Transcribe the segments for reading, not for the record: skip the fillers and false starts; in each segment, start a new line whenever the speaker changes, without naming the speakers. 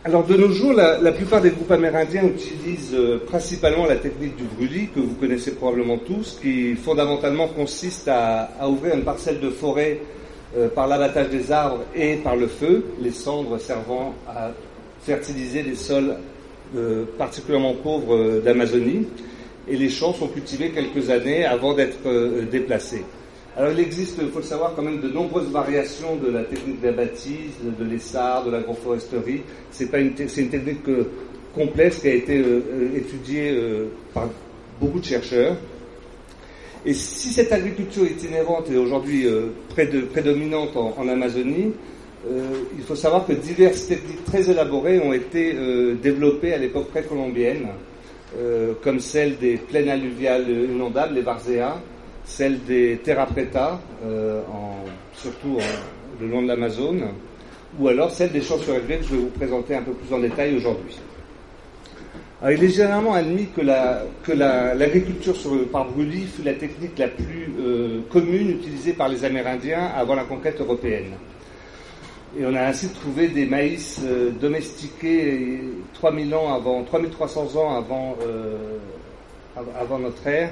Alors de nos jours, la plupart des groupes amérindiens utilisent principalement la technique du brûlis, que vous connaissez probablement tous, qui fondamentalement consiste à ouvrir une parcelle de forêt par l'abattage des arbres et par le feu, les cendres servant à fertiliser les sols particulièrement pauvres d'Amazonie. Et les champs sont cultivés quelques années avant d'être déplacés. Alors il existe, il faut le savoir, quand même de nombreuses variations de la technique de la bâtisse, de l'essar, de l'agroforesterie. C'est une technique complexe qui a été étudiée par beaucoup de chercheurs. Et si cette agriculture itinérante est aujourd'hui prédominante en Amazonie, il faut savoir que diverses techniques très élaborées ont été développées à l'époque précolombienne, comme celle des plaines alluviales inondables, les varzeas, celle des terra preta, surtout le long de l'Amazone, ou alors celle des champs surélevés que je vais vous présenter un peu plus en détail aujourd'hui. Alors, il est généralement admis que l'agriculture par brûlis fut la technique la plus commune utilisée par les Amérindiens avant la conquête européenne. Et on a ainsi trouvé des maïs domestiqués 3300 ans avant notre ère,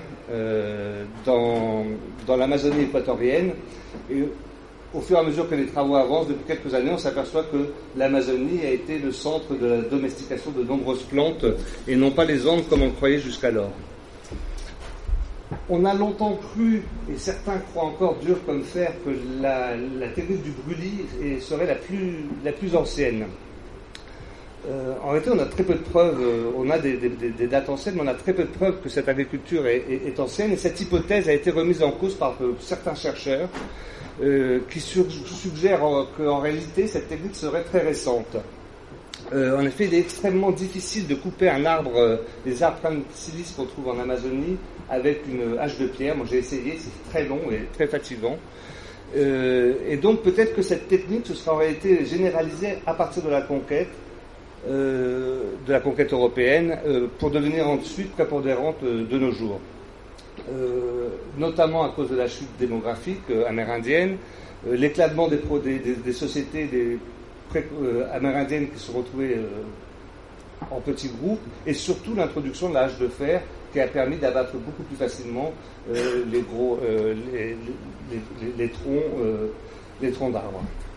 dans l'Amazonie équatorienne. Et au fur et à mesure que les travaux avancent, depuis quelques années, on s'aperçoit que l'Amazonie a été le centre de la domestication de nombreuses plantes, et non pas les Andes comme on le croyait jusqu'alors. On a longtemps cru, et certains croient encore dur comme fer, que la technique du brûlis serait la plus ancienne. En réalité, on a très peu de preuves, on a des dates anciennes, mais on a très peu de preuves que cette agriculture est ancienne, et cette hypothèse a été remise en cause par certains chercheurs qui suggèrent qu'en réalité, cette technique serait très récente. En effet, il est extrêmement difficile de couper un arbre, les arbres pleins de silice qu'on trouve en Amazonie, avec une hache de pierre. Moi, j'ai essayé, c'est très long et très fatigant. Et donc, peut-être que cette technique se sera en réalité généralisée à partir de la conquête européenne, pour devenir ensuite prépondérante de nos jours. Notamment à cause de la chute démographique amérindienne, l'éclatement des sociétés amérindiennes qui se retrouvaient en petits groupes, et surtout l'introduction de la hache de fer qui a permis d'abattre beaucoup plus facilement les troncs d'arbres.